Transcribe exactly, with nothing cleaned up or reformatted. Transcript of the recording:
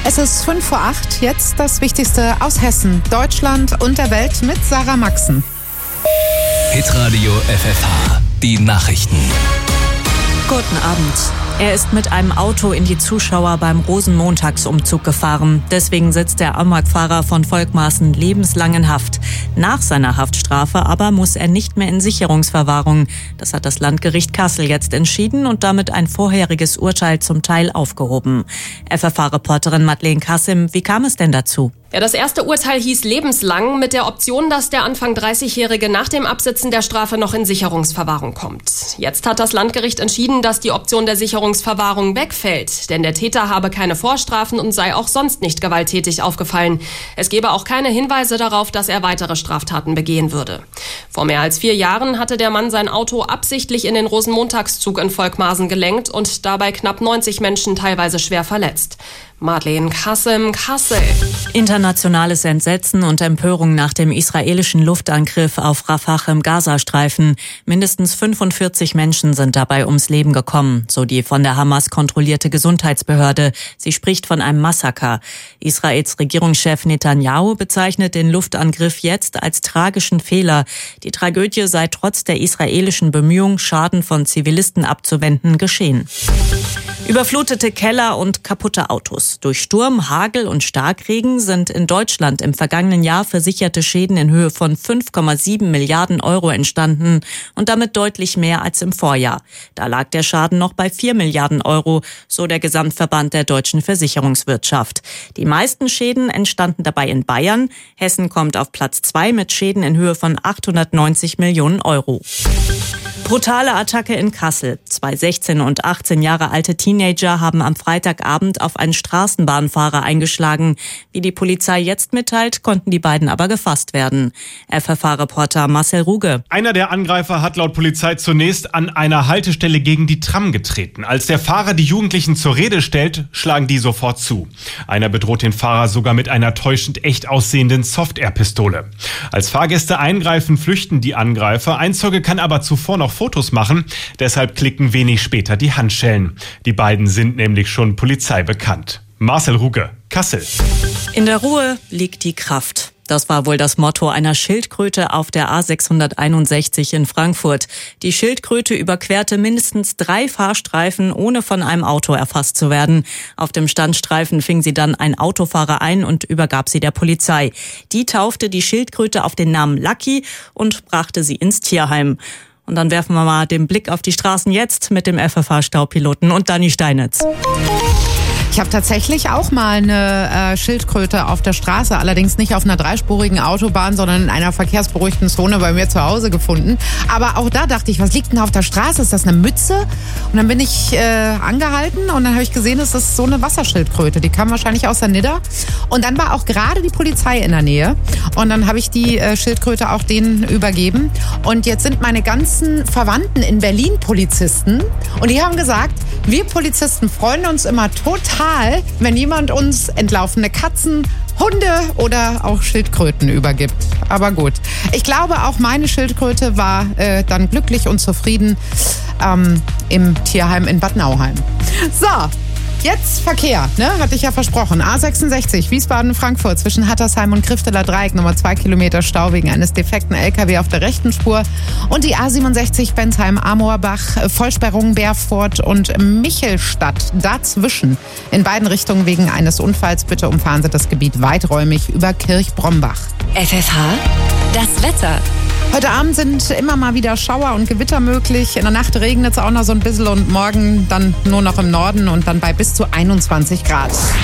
Es ist fünf vor acht, jetzt das Wichtigste aus Hessen, Deutschland und der Welt mit Sarah Maxen. Hitradio F F H, die Nachrichten. Guten Abend. Er ist mit einem Auto in die Zuschauer beim Rosenmontagsumzug gefahren. Deswegen sitzt der Amokfahrer von Volkmaßen lebenslang in Haft. Nach seiner Haftstrafe aber muss er nicht mehr in Sicherungsverwahrung. Das hat das Landgericht Kassel jetzt entschieden und damit ein vorheriges Urteil zum Teil aufgehoben. F F H-Reporterin Madeleine Kassim, wie kam es denn dazu? Ja, das erste Urteil hieß lebenslang mit der Option, dass der Anfang dreißigjährige nach dem Absitzen der Strafe noch in Sicherungsverwahrung kommt. Jetzt hat das Landgericht entschieden, dass die Option der Sicherungsverwahrung wegfällt, denn der Täter habe keine Vorstrafen und sei auch sonst nicht gewalttätig aufgefallen. Es gebe auch keine Hinweise darauf, dass er weitere Straftaten begehen würde. Vor mehr als vier Jahren hatte der Mann sein Auto absichtlich in den Rosenmontagszug in Volkmaßen gelenkt und dabei knapp neunzig Menschen teilweise schwer verletzt. Madeleine Kassim, Kassel. Internationales Entsetzen und Empörung nach dem israelischen Luftangriff auf Rafah im Gazastreifen. Mindestens fünfundvierzig Menschen sind dabei ums Leben gekommen, so die von der Hamas kontrollierte Gesundheitsbehörde. Sie spricht von einem Massaker. Israels Regierungschef Netanyahu bezeichnet den Luftangriff jetzt als tragischen Fehler. Die Tragödie sei trotz der israelischen Bemühungen, Schaden von Zivilisten abzuwenden, geschehen. Überflutete Keller und kaputte Autos. Durch Sturm, Hagel und Starkregen sind in Deutschland im vergangenen Jahr versicherte Schäden in Höhe von fünf Komma sieben Milliarden Euro entstanden und damit deutlich mehr als im Vorjahr. Da lag der Schaden noch bei vier Milliarden Euro, so der Gesamtverband der deutschen Versicherungswirtschaft. Die meisten Schäden entstanden dabei in Bayern. Hessen kommt auf Platz zwei mit Schäden in Höhe von achthundertneunzig Millionen Euro. Brutale Attacke in Kassel. Zwei sechzehn und achtzehn Jahre alte Teenager haben am Freitagabend auf einen Straßenbahnfahrer eingeschlagen. Wie die Polizei jetzt mitteilt, konnten die beiden aber gefasst werden. F F H-Reporter Marcel Ruge. Einer der Angreifer hat laut Polizei zunächst an einer Haltestelle gegen die Tram getreten. Als der Fahrer die Jugendlichen zur Rede stellt, schlagen die sofort zu. Einer bedroht den Fahrer sogar mit einer täuschend echt aussehenden Soft-Air-Pistole. Als Fahrgäste eingreifen, flüchten die Angreifer. Ein Zeuge kann aber zuvor noch Fotos machen, deshalb klicken wenig später die Handschellen. Die beiden sind nämlich schon Polizei bekannt. Marcel Ruge, Kassel. In der Ruhe liegt die Kraft. Das war wohl das Motto einer Schildkröte auf der A sechshunderteinundsechzig in Frankfurt. Die Schildkröte überquerte mindestens drei Fahrstreifen, ohne von einem Auto erfasst zu werden. Auf dem Standstreifen fing sie dann ein Autofahrer ein und übergab sie der Polizei. Die taufte die Schildkröte auf den Namen Lucky und brachte sie ins Tierheim. Und dann werfen wir mal den Blick auf die Straßen jetzt mit dem F F H-Staupiloten und Dani Steinitz. Ich habe tatsächlich auch mal eine äh, Schildkröte auf der Straße, allerdings nicht auf einer dreispurigen Autobahn, sondern in einer verkehrsberuhigten Zone bei mir zu Hause gefunden. Aber auch da dachte ich, was liegt denn auf der Straße? Ist das eine Mütze? Und dann bin ich äh, angehalten und dann habe ich gesehen, es ist so eine Wasserschildkröte. Die kam wahrscheinlich aus der Nidda. Und dann war auch gerade die Polizei in der Nähe. Und dann habe ich die äh, Schildkröte auch denen übergeben. Und jetzt sind meine ganzen Verwandten in Berlin Polizisten. Und die haben gesagt, wir Polizisten freuen uns immer total, wenn jemand uns entlaufene Katzen, Hunde oder auch Schildkröten übergibt. Aber gut, ich glaube, auch meine Schildkröte war äh, dann glücklich und zufrieden ähm, im Tierheim in Bad Nauheim. So. Jetzt Verkehr, ne? Hatte ich ja versprochen. A sechsundsechzig, Wiesbaden-Frankfurt zwischen Hattersheim und Krifteler Dreieck, Nummer zwei Kilometer Stau wegen eines defekten L K W auf der rechten Spur. Und die A siebenundsechzig Bensheim-Amorbach, Vollsperrung Berfurt und Michelstadt dazwischen. In beiden Richtungen wegen eines Unfalls. Bitte umfahren Sie das Gebiet weiträumig über Kirchbrombach. F F H, das Wetter. Heute Abend sind immer mal wieder Schauer und Gewitter möglich. In der Nacht regnet es auch noch so ein bisschen und morgen dann nur noch im Norden und dann bei bis zu einundzwanzig Grad.